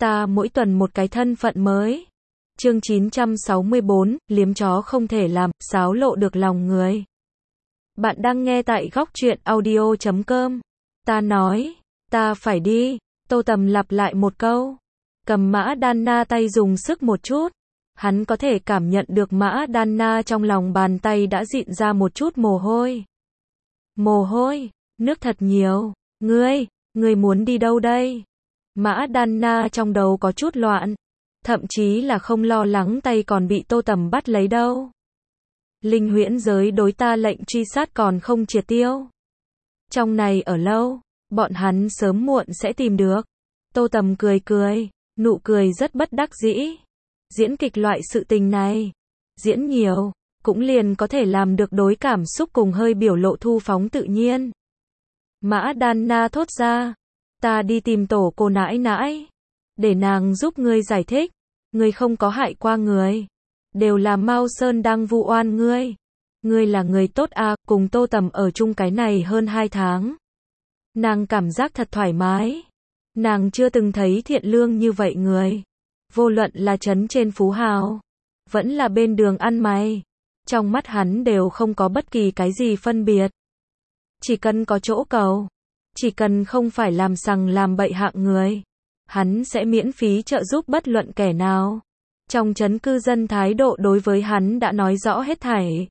Ta mỗi tuần một cái thân phận mới. Chương 964, liếm chó không thể làm, xáo lộ được lòng người. Bạn đang nghe tại góc truyện audio.com. Ta nói, ta phải đi. Tô Tầm lặp lại một câu. Cầm Mã Đan Na tay dùng sức một chút. Hắn có thể cảm nhận được Mã Đan Na trong lòng bàn tay đã dịn ra một chút mồ hôi. Mồ hôi, nước thật nhiều. Ngươi muốn đi đâu đây? Mã Đan Na trong đầu có chút loạn. Thậm chí là không lo lắng tay còn bị Tô Tầm bắt lấy đâu. Linh huyễn giới đối ta lệnh truy sát còn không triệt tiêu. Trong này ở lâu, bọn hắn sớm muộn sẽ tìm được. Tô Tầm cười cười, nụ cười rất bất đắc dĩ. Diễn kịch loại sự tình này, diễn nhiều, cũng liền có thể làm được đối cảm xúc cùng hơi biểu lộ thu phóng tự nhiên. Mã Đan Na thốt ra, ta đi tìm tổ cô nãi nãi, để nàng giúp ngươi giải thích, ngươi không có hại qua người, đều là Mao Sơn đang vu oan ngươi. Ngươi là người tốt à, cùng Tô Tầm ở chung cái này hơn 2 tháng. Nàng cảm giác thật thoải mái. Nàng chưa từng thấy thiện lương như vậy người. Vô luận là trấn trên Phú Hào, vẫn là bên đường ăn mày. Trong mắt hắn đều không có bất kỳ cái gì phân biệt. Chỉ cần có chỗ cầu, chỉ cần không phải làm sằng làm bậy hạng người, hắn sẽ miễn phí trợ giúp bất luận kẻ nào. Trong trấn cư dân thái độ đối với hắn đã nói rõ hết thảy.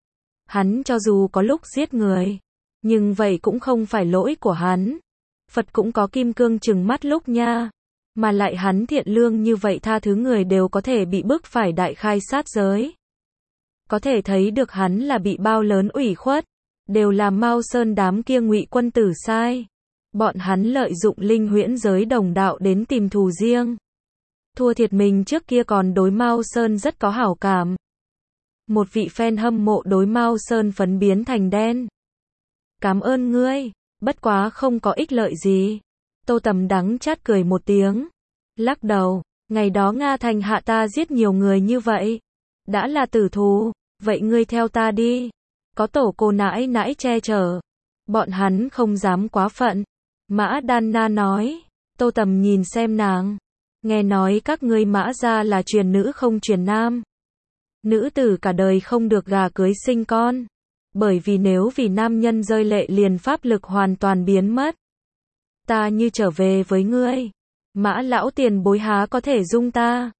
Hắn cho dù có lúc giết người, nhưng vậy cũng không phải lỗi của hắn. Phật cũng có kim cương trừng mắt lúc nha. Mà lại hắn thiện lương như vậy tha thứ người đều có thể bị bức phải đại khai sát giới. Có thể thấy được hắn là bị bao lớn ủy khuất. Đều là Mao Sơn đám kia ngụy quân tử sai. Bọn hắn lợi dụng linh huyễn giới đồng đạo đến tìm thù riêng. Thua thiệt mình trước kia còn đối Mao Sơn rất có hảo cảm. Một vị fan hâm mộ đối Mao Sơn phấn biến thành đen. Cảm ơn ngươi, bất quá không có ích lợi gì. Tô Tầm đắng chát cười một tiếng. Lắc đầu, ngày đó Nga Thành hạ ta giết nhiều người như vậy. Đã là tử thù, vậy ngươi theo ta đi. Có tổ cô nãi nãi che chở. Bọn hắn không dám quá phận. Mã Đan Na nói. Tô Tầm nhìn xem nàng. Nghe nói các ngươi Mã gia là truyền nữ không truyền nam. Nữ tử cả đời không được gà cưới sinh con. Bởi vì nếu vì nam nhân rơi lệ liền pháp lực hoàn toàn biến mất. Ta như trở về với ngươi. Mã lão tiền bối há có thể dung ta.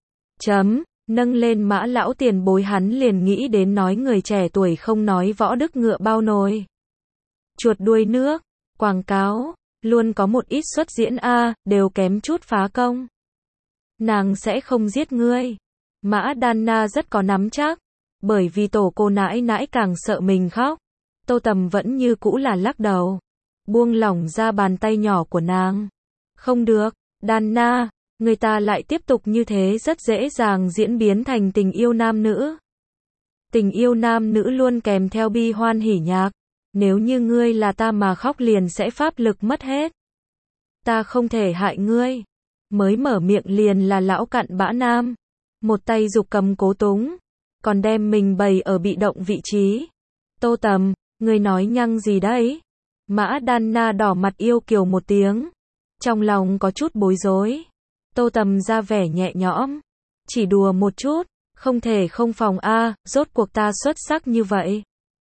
Nâng lên Mã lão tiền bối hắn liền nghĩ đến nói người trẻ tuổi không nói võ đức ngựa bao nồi. Chuột đuôi nước, quảng cáo, luôn có một ít xuất diễn đều kém chút phá công. Nàng sẽ không giết ngươi. Mã Đan Na rất có nắm chắc. Bởi vì tổ cô nãi nãi càng sợ mình khóc. Tô Tầm vẫn như cũ là lắc đầu. Buông lỏng ra bàn tay nhỏ của nàng. Không được, Đan Na, người ta lại tiếp tục như thế rất dễ dàng diễn biến thành tình yêu nam nữ. Tình yêu nam nữ luôn kèm theo bi hoan hỉ nhạc. Nếu như ngươi là ta mà khóc liền sẽ pháp lực mất hết. Ta không thể hại ngươi. Mới mở miệng liền là lão cặn bã nam. Một tay giục cầm cố túng. Còn đem mình bày ở bị động vị trí. Tô Tầm, ngươi nói nhăng gì đấy? Mã Đan Na đỏ mặt yêu kiều một tiếng. Trong lòng có chút bối rối. Tô Tầm ra vẻ nhẹ nhõm. Chỉ đùa một chút, không thể không phòng rốt cuộc ta xuất sắc như vậy.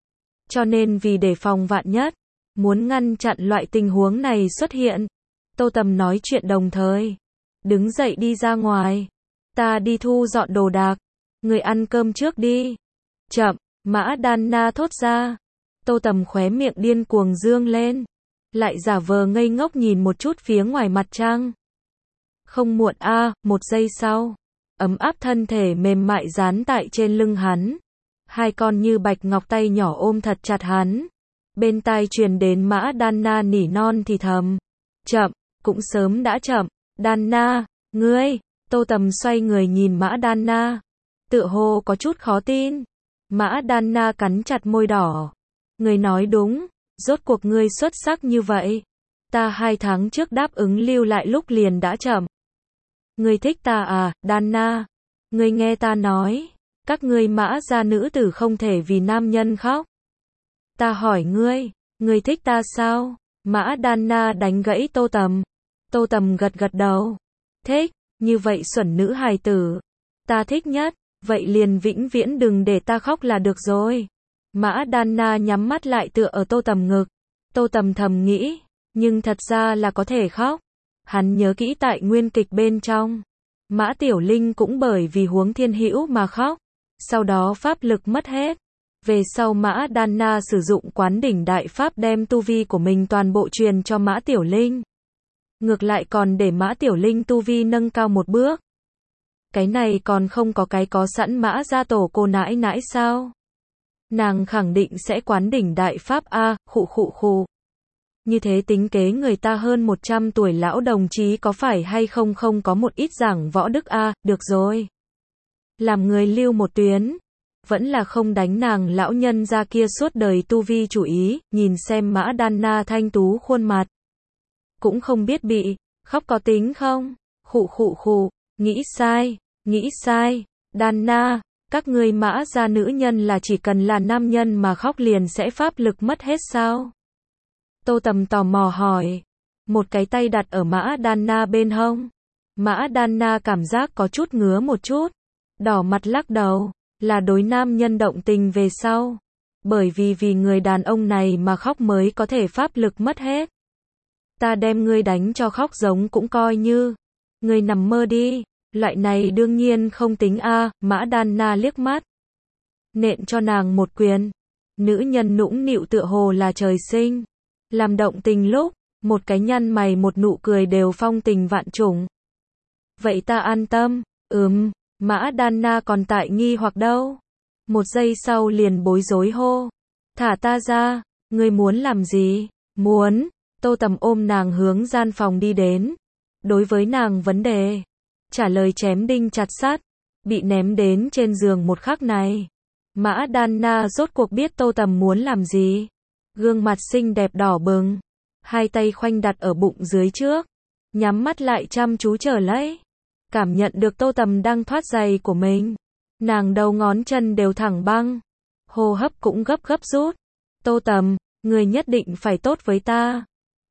Cho nên vì để phòng vạn nhất, muốn ngăn chặn loại tình huống này xuất hiện. Tô Tầm nói chuyện đồng thời. Đứng dậy đi ra ngoài. Ta đi thu dọn đồ đạc. Người ăn cơm trước đi. Chậm, Mã Đan Na thốt ra. Tô Tầm khóe miệng điên cuồng dương lên. Lại giả vờ ngây ngốc nhìn một chút phía ngoài mặt trăng. Không muộn một giây sau. Ấm áp thân thể mềm mại dán tại trên lưng hắn. Hai con như bạch ngọc tay nhỏ ôm thật chặt hắn. Bên tai truyền đến Mã Đan Na nỉ non thì thầm. Chậm, cũng sớm đã chậm. Đan Na, ngươi. Tô Tầm xoay người nhìn Mã Đan Na. Tựa hồ có chút khó tin. Mã Đan Na cắn chặt môi đỏ. Ngươi nói đúng, rốt cuộc ngươi xuất sắc như vậy. Ta 2 tháng trước đáp ứng lưu lại lúc liền đã chậm. Ngươi thích ta Đan Na? Ngươi nghe ta nói, các ngươi Mã gia nữ tử không thể vì nam nhân khóc. Ta hỏi ngươi thích ta sao? Mã Đan Na đánh gãy Tô Tầm. Tô Tầm gật gật đầu. Thích, Như vậy xuẩn nữ hài tử. Ta thích nhất. Vậy liền vĩnh viễn đừng để ta khóc là được rồi. Mã Đan Na nhắm mắt lại tựa ở Tô Tầm ngực. Tô Tầm thầm nghĩ. Nhưng thật ra là có thể khóc. Hắn nhớ kỹ tại nguyên kịch bên trong. Mã Tiểu Linh cũng bởi vì huống thiên hữu mà khóc. Sau đó pháp lực mất hết. Về sau Mã Đan Na sử dụng quán đỉnh đại pháp đem tu vi của mình toàn bộ truyền cho Mã Tiểu Linh. Ngược lại còn để Mã Tiểu Linh tu vi nâng cao một bước. Cái này còn không có cái có sẵn Mã gia tổ cô nãi nãi sao? Nàng khẳng định sẽ quán đỉnh đại pháp a, khụ. Như thế tính kế người ta hơn 100 tuổi lão đồng chí có phải hay không không có một ít giảng võ đức a, được rồi. Làm người lưu một tuyến. Vẫn là không đánh nàng lão nhân ra kia suốt đời tu vi chủ ý, nhìn xem Mã Đan Na thanh tú khuôn mặt. Cũng không biết bị, khóc có tính không? Khụ, nghĩ sai, Đan Na, các ngươi Mã gia nữ nhân là chỉ cần là nam nhân mà khóc liền sẽ pháp lực mất hết sao? Tô Tầm tò mò hỏi, một cái tay đặt ở Mã Đan Na bên hông. Mã Đan Na cảm giác có chút ngứa một chút, đỏ mặt lắc đầu, là đối nam nhân động tình về sau. Bởi vì người đàn ông này mà khóc mới có thể pháp lực mất hết. Ta đem ngươi đánh cho khóc giống cũng coi như. Ngươi nằm mơ đi, loại này đương nhiên không tính a. Mã Đan Na liếc mắt. Nện cho nàng một quyền. Nữ nhân nũng nịu tựa hồ là trời sinh. Làm động tình lúc, một cái nhăn mày một nụ cười đều phong tình vạn trùng. Vậy ta an tâm, Mã Đan Na còn tại nghi hoặc đâu. Một giây sau liền bối rối hô. Thả ta ra, ngươi muốn làm gì? Muốn. Tô Tầm ôm nàng hướng gian phòng đi đến. Đối với nàng vấn đề, trả lời chém đinh chặt sắt. Bị ném đến trên giường một khắc này. Mã Đan Na rốt cuộc biết Tô Tầm muốn làm gì. Gương mặt xinh đẹp đỏ bừng. Hai tay khoanh đặt ở bụng dưới trước. Nhắm mắt lại chăm chú chờ lấy. Cảm nhận được Tô Tầm đang thoát giày của mình. Nàng đầu ngón chân đều thẳng băng. Hô hấp cũng gấp rút. Tô Tầm, người nhất định phải tốt với ta.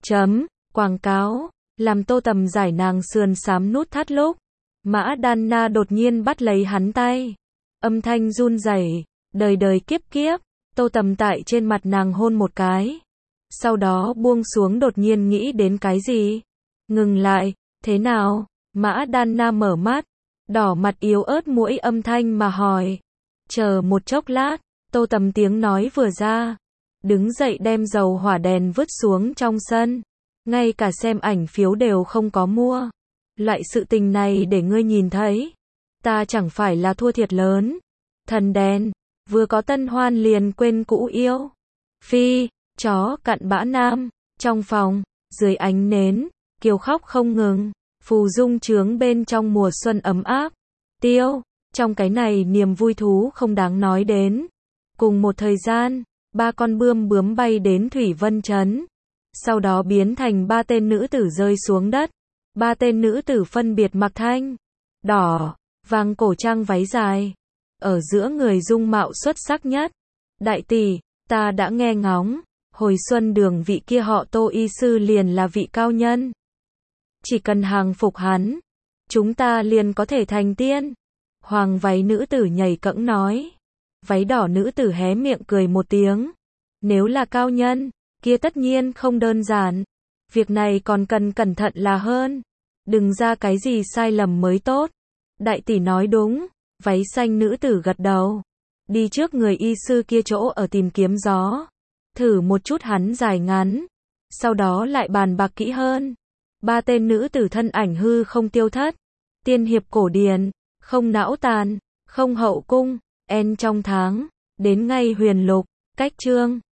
Quảng cáo. Làm Tô Tầm giải nàng sườn xám nút thắt lúc. Mã Đan Na đột nhiên bắt lấy hắn tay. Âm thanh run rẩy, đời kiếp. Tô Tầm tại trên mặt nàng hôn một cái. Sau đó buông xuống đột nhiên nghĩ đến cái gì. Ngừng lại, thế nào? Mã Đan Na mở mắt, đỏ mặt yếu ớt mũi âm thanh mà hỏi. Chờ một chốc lát, Tô Tầm tiếng nói vừa ra. Đứng dậy đem dầu hỏa đèn vứt xuống trong sân. Ngay cả xem ảnh phiếu đều không có mua. Loại sự tình này để ngươi nhìn thấy. Ta chẳng phải là thua thiệt lớn. Thần đèn, vừa có tân hoan liền quên cũ yêu. Phi, chó cặn bã nam, trong phòng, dưới ánh nến, Kiều khóc không ngừng. Phù dung trướng bên trong mùa xuân ấm áp. Tiêu, trong cái này niềm vui thú không đáng nói đến. Cùng một thời gian, 3 con bướm bay đến Thủy Vân Trấn. Sau đó biến thành 3 tên nữ tử rơi xuống đất. 3 tên nữ tử phân biệt mặc thanh, đỏ, vàng cổ trang váy dài. Ở giữa người dung mạo xuất sắc nhất. Đại tỷ, ta đã nghe ngóng. Hồi xuân đường vị kia họ Tô y sư liền là vị cao nhân. Chỉ cần hàng phục hắn, chúng ta liền có thể thành tiên. Hoàng váy nữ tử nhảy cẫng nói. Váy đỏ nữ tử hé miệng cười một tiếng. Nếu là cao nhân, kia tất nhiên không đơn giản. Việc này còn cần cẩn thận là hơn. Đừng ra cái gì sai lầm mới tốt. Đại tỷ nói đúng. Váy xanh nữ tử gật đầu. Đi trước người y sư kia chỗ ở tìm kiếm gió. Thử một chút hắn dài ngắn. Sau đó lại bàn bạc kỹ hơn. 3 tên nữ tử thân ảnh hư không tiêu thất. Tiên hiệp cổ điển, không não tàn, không hậu cung, en trong tháng, đến ngay huyền lục, cách chương.